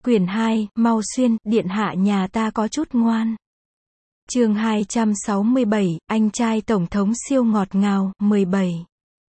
Quyển 2, mau xuyên, điện hạ nhà ta có chút ngoan. Chương 267, anh trai tổng thống siêu ngọt ngào, 17.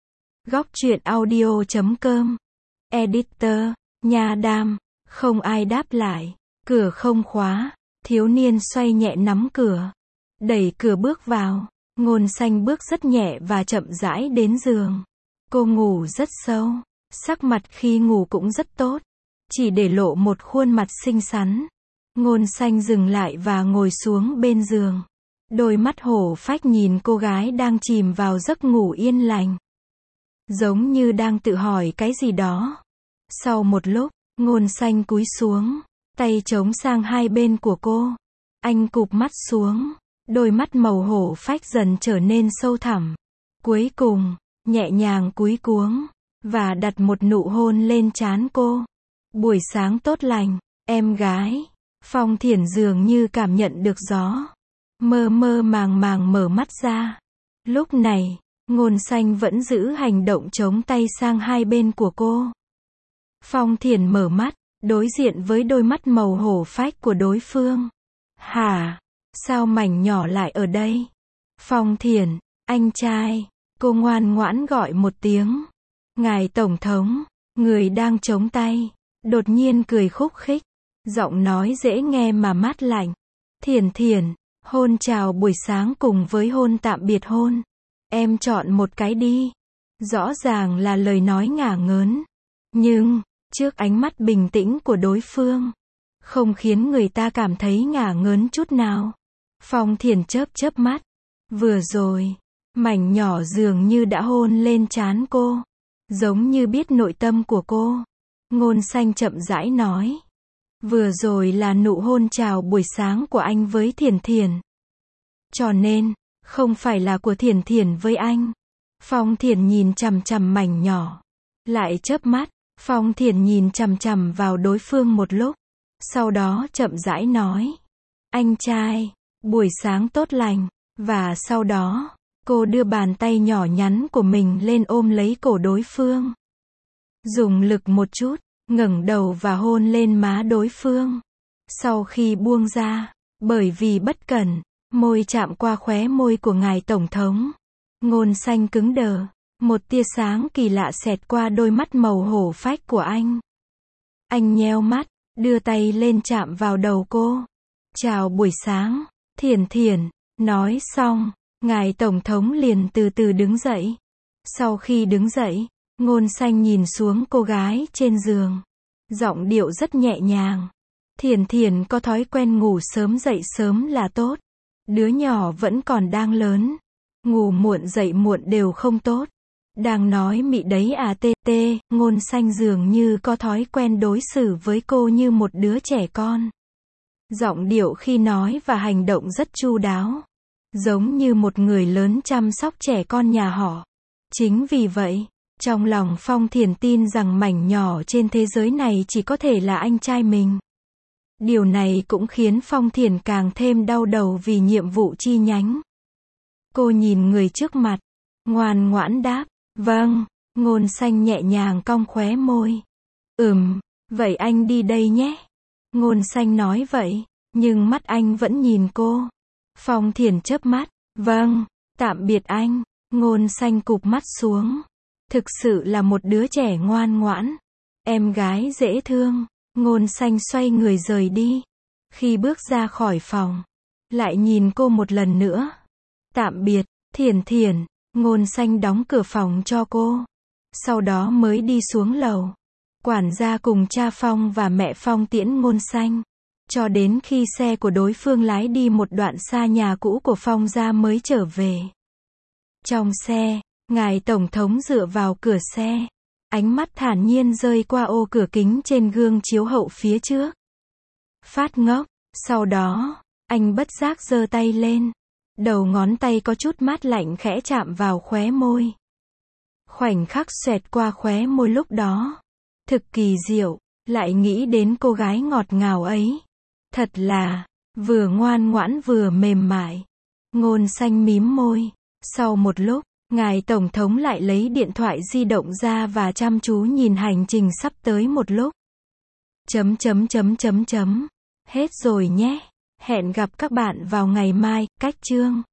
Góc truyện audio.com. Editor, Nha Đam. Không ai đáp lại. Cửa không khóa. Thiếu niên xoay nhẹ nắm cửa. Đẩy cửa bước vào. Ngôn xanh bước rất nhẹ và chậm rãi đến giường. Cô ngủ rất sâu. Sắc mặt khi ngủ cũng rất tốt. Chỉ để lộ một khuôn mặt xinh xắn. Ngôn xanh dừng lại và ngồi xuống bên giường. Đôi mắt hổ phách nhìn cô gái đang chìm vào giấc ngủ yên lành. Giống như đang tự hỏi cái gì đó. Sau một lúc, ngôn xanh cúi xuống, tay chống sang hai bên của cô. Anh cụp mắt xuống, đôi mắt màu hổ phách dần trở nên sâu thẳm. Cuối cùng, nhẹ nhàng cúi cuống, và đặt một nụ hôn lên trán cô. Buổi sáng tốt lành, em gái. Phong Thiển dường như cảm nhận được gió. Mơ mơ màng màng mở mắt ra. Lúc này, ngôn xanh vẫn giữ hành động chống tay sang hai bên của cô. Phong Thiển mở mắt, đối diện với đôi mắt màu hổ phách của đối phương. Hả? Sao mảnh nhỏ lại ở đây? Phong Thiển, anh trai. Cô ngoan ngoãn gọi một tiếng. Ngài Tổng thống, người đang chống tay. Đột nhiên cười khúc khích. Giọng nói dễ nghe mà mát lạnh. Thiển Thiển, hôn chào buổi sáng cùng với hôn tạm biệt hôn. Em chọn một cái đi. Rõ ràng là lời nói ngả ngớn. Nhưng, trước ánh mắt bình tĩnh của đối phương, không khiến người ta cảm thấy ngả ngớn chút nào. Phong Thiển chớp chớp mắt. Vừa rồi, mảnh nhỏ dường như đã hôn lên trán cô. Giống như biết nội tâm của cô. Ngôn xanh chậm rãi nói. Vừa rồi là nụ hôn chào buổi sáng của anh với Thiển Thiển. Cho nên, không phải là của Thiển Thiển với anh. Phong Thiển nhìn chằm chằm mảnh nhỏ. Lại chớp mắt, Phong Thiển nhìn chằm chằm vào đối phương một lúc. Sau đó chậm rãi nói. Anh trai, buổi sáng tốt lành. Và sau đó, cô đưa bàn tay nhỏ nhắn của mình lên ôm lấy cổ đối phương. Dùng lực một chút, ngẩng đầu và hôn lên má đối phương. Sau khi buông ra, bởi vì bất cẩn, môi chạm qua khóe môi của ngài Tổng thống. Ngôn xanh cứng đờ. Một tia sáng kỳ lạ xẹt qua đôi mắt màu hổ phách của anh. Anh nheo mắt, đưa tay lên chạm vào đầu cô. Chào buổi sáng, Thiển Thiển. Nói xong, ngài Tổng thống liền từ từ đứng dậy. Sau khi đứng dậy, ngôn xanh nhìn xuống cô gái trên giường. Giọng điệu rất nhẹ nhàng. Thiển Thiển có thói quen ngủ sớm dậy sớm là tốt. Đứa nhỏ vẫn còn đang lớn. Ngủ muộn dậy muộn đều không tốt. Đang nói mị đấy à tê. Ngôn xanh dường như có thói quen đối xử với cô như một đứa trẻ con. Giọng điệu khi nói và hành động rất chu đáo. Giống như một người lớn chăm sóc trẻ con nhà họ. Chính vì vậy, trong lòng Phong Thiển tin rằng mảnh nhỏ trên thế giới này chỉ có thể là anh trai mình. Điều này cũng khiến Phong Thiển càng thêm đau đầu vì nhiệm vụ chi nhánh. Cô nhìn người trước mặt, ngoan ngoãn đáp, vâng. Ngôn xanh nhẹ nhàng cong khóe môi. Vậy anh đi đây nhé. Ngôn xanh nói vậy, nhưng mắt anh vẫn nhìn cô. Phong Thiển chớp mắt, vâng, tạm biệt anh. Ngôn xanh cụp mắt xuống. Thực sự là một đứa trẻ ngoan ngoãn. Em gái dễ thương. Ngôn xanh xoay người rời đi. Khi bước ra khỏi phòng, lại nhìn cô một lần nữa. Tạm biệt, Thiển Thiển. Ngôn xanh đóng cửa phòng cho cô. Sau đó mới đi xuống lầu. Quản gia cùng cha Phong và mẹ Phong tiễn ngôn xanh. Cho đến khi xe của đối phương lái đi một đoạn xa nhà cũ của Phong ra mới trở về. Trong xe, ngài Tổng thống dựa vào cửa xe. Ánh mắt thản nhiên rơi qua ô cửa kính trên gương chiếu hậu phía trước. Phát ngốc. Sau đó, anh bất giác giơ tay lên. Đầu ngón tay có chút mát lạnh khẽ chạm vào khóe môi. Khoảnh khắc xoẹt qua khóe môi lúc đó. Thực kỳ diệu, lại nghĩ đến cô gái ngọt ngào ấy. Thật là, vừa ngoan ngoãn vừa mềm mại. Ngôn xanh mím môi. Sau một lúc, ngài Tổng thống lại lấy điện thoại di động ra và chăm chú nhìn hành trình sắp tới một lúc. Hết rồi nhé. Hẹn gặp các bạn vào ngày mai, cách chương.